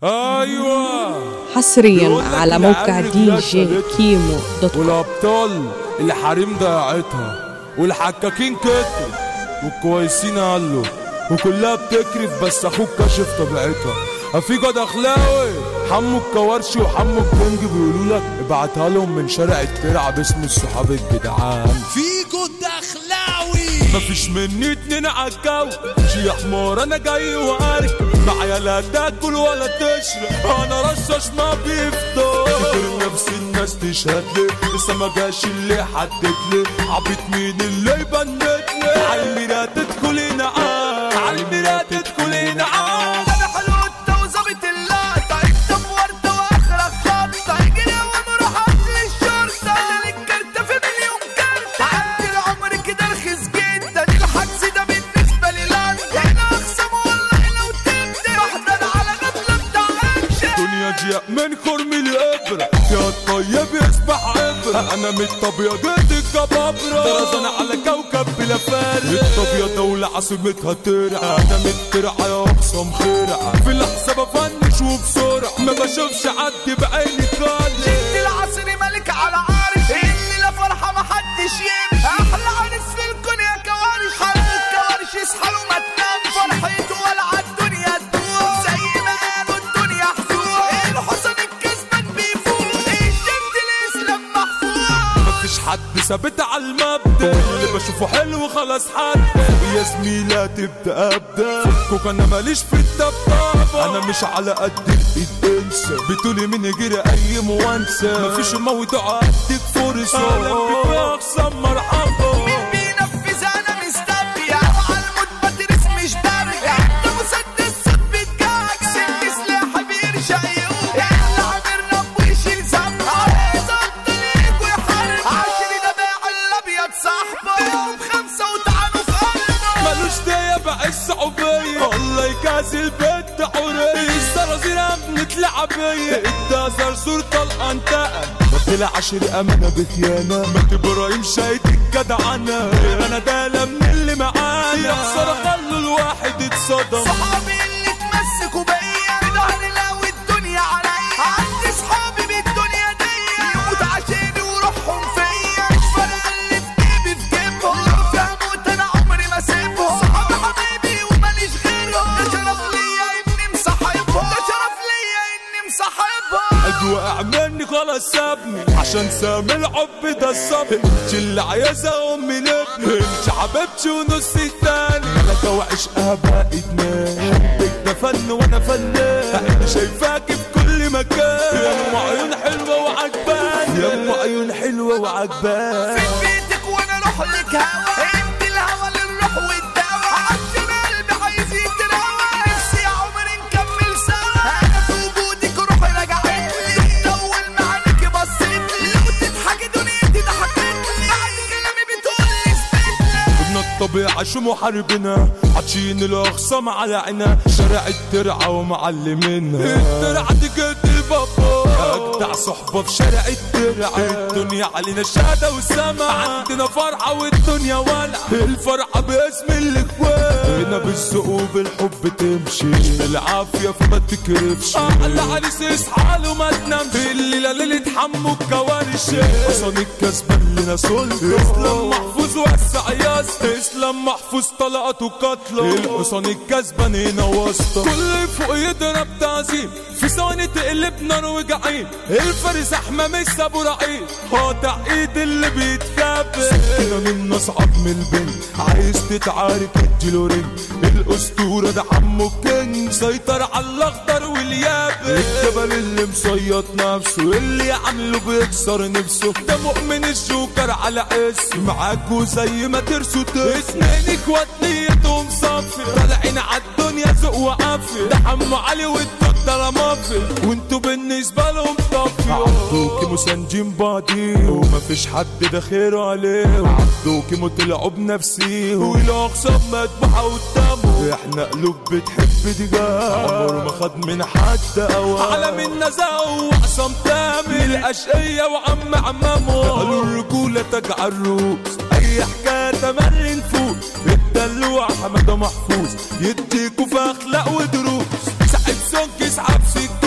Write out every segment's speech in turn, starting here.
ايوه حصريا على موقع دي جي كيمو دوت كوم. والابطال الحريم ضيعتها والحكاكين كتر والكويسين قالوا وكلها بتكرف بس اخوك كشف طبيعتها. في جد اخلاوي حمو الكوارشي وحمو الكنج بيقولوا لك ابعتها لهم من شارع الترعه باسم الصحاب الجدعان. في جد اخلاوي مفيش مني اتنين عالجو شي حمار انا جاي وقاري معايا لا تاكل ولا تشرب انا رشاش ما بيفضل فاكر نفس الناس تشهد لي لسه ما جاش اللي حدد لي عبيط مين اللي يبند لي عالميرات تدخلي نعام عالميرات تدخلي نعام. انا حلوته وظابط اللقطه انت بورده واخرك خبطه اجري ونروح قتل الشرطه انا الكارته في مليون كارته عدي العمر كده رخيص جدا الحجز ده بالنسبه لي لاندا هنا اخصم والله لو تبدا بحضر على غفله بتاع اكشن دنيا ضيق من خرم الابره فيها الطيب يسبح عبره انا متابيض الجبابره درزانة على كوكب بلا فارق الطبيعة دولة عاصمتها ترعى انا مترعى يا اقصى مخرعة في لحظة بفنش وبسرعة ما بشوفش عدي بعيني خالص جيت العصر ملك على عارش اللي لا فرحة محدش يمشي احلى عرس في الكون يا كوارش حرب الكوارش اصحى وما تنامش فرحته ولا عالدنيا تدوم زي ما قالوا الدنيا حزون الحصان الكسبان بيفوق الجد الاسلام محفوظ مفيش حد ثابت على المبدأ اللي بشوفه حلو خلاص حد يا زميلة تبدأ ابدأ فكوك انا ماليش في الطبطبة انا مش على قد الايد انسى بتقولي من يجري اي موانسة مفيش موت عدك فرصة اهلا بك يا اخصام مرحبا مين بينفذ انا مستبيع وعالموت بدرس مش برجع انت مسدس صوت بتجعجع سن سلاحي بيرجع يقوم احلى عامر رب ويشيل ذنب عايز افضل يجي ويحارب عشري ده باع الابيض صاحبه يوم خمسة وطعنوا في قلبه ملوش داية بقى الصعوبية الله يجازي البت حورية الزرازير بنتلعب بيا انت زرزور طلقة انتقل ما طلعش الامانة بخيانة ما تبراهيم شايت الجدعنة انا ده من اللي معانا يا خسارة خلوا الواحد اتصدم صحابي اللي اتمسكوا بيا في ظهري لو الدنيا عليا عندي صحابي بالدنيا دي يموت عشاني وروحهم فيا مش فارقة اللي في جيبي في جيبهم لو فيها موت انا عمري ما سيبهم صحابي حبايبي وماليش غيرهم ده شرف ليا اني مصاحبهم ده شرف ليا اني مصاحبهم قلبي وقع مني خلاص سابني عشان سامي الحب ده الصبر انت اللي عايزة امي لابني انت حبيبتي ونص التاني انا توعش بقى ادمان حبك ده فن وانا فنان انا شايفاكي في كل مكان يا ام عيون حلوة وعجباني يا ام عيون حلوة وعجباني في بيتك وانا اروح لك هوا انت الهوا للروح والدوا عشان قلبي عايز يتروى نفسي يا عمري نكمل سوا انا في وجودك روحي رجعت لي اول ما عينيكي بصيت لي لو تضحكي دنيتي ضحكت لي بعد كلامي بتقول لي اثبت لي ابن الطبيعة شو محاربنا حاطين الاخصام على عنا شارع الترعة ومعلمينها الترعة دي جد البابا اجدع صحبة في شارع الترعة الدنيا علينا شهادة والسما عندنا فرحة والدنيا ولع الفرحة باسم الاخوان هنا بالذوق وبالحب تمشي بالعافية فما تكرفش احلى عريس يصحى له ما تنامش الليلة ليلة حمو الكوارش حصان الكسبان لنا سلطة اسلام محفوظ وسع ياسط اسلام محفوظ طلقات وقتله الحصان الكسبان هنا واسطة كل فوق يضرب تعظيم في ثواني تقلب نار وجعين الفارس احمى مش ابو رعيل قاطع ايد اللي بيتكبر سكينة من اصعب من البنت عايز تتعارك اديله رنج الاسطورة ده حمو الكينج سيطر على الاخضر واليابس الجبل اللي مصيط نفسه اللي عامله بيكسر نفسه ده مؤمن الجوكر على عز معاكوا زي ما ترسوا اسنانك ودنيتهم صافي طالعين عالدنيا ذوق وعافية ده حمو علي والدود ده رمافي وانتوا بالنسبة لهم طافي عبدوكي مسنجين بعضي ومفيش حد ده خير عليه عبدوكي مطلعوا بنفسيه والاقسام مذبوحة قدامه احنا قلوب بتحب دجاج عمره ما خد من حد اوان عالم النزاهة وعصام تامي الاشقية وعم عمامه قالوا الرجولة تاج عالروس اي حكاية تمر نفوت الدلوع حمادة محفوظ يديكوا في اخلاق ودروس سعد سونك يسحب سكة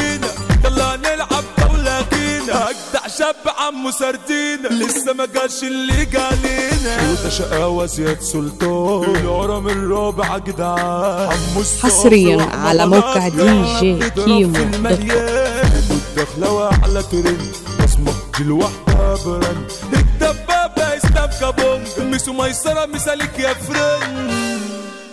حمو سردينا لسه ما جاش اللي جالينا وده شقاوة زياد سلطان الهرم الرابع جدعان حمو حصريا على موقع دي جي كيمو والدخلة وأحلى ترند بصمة دي الوحدة برند الدبابة اسلام كابونج ميسو ميسرة مثالك يا فرند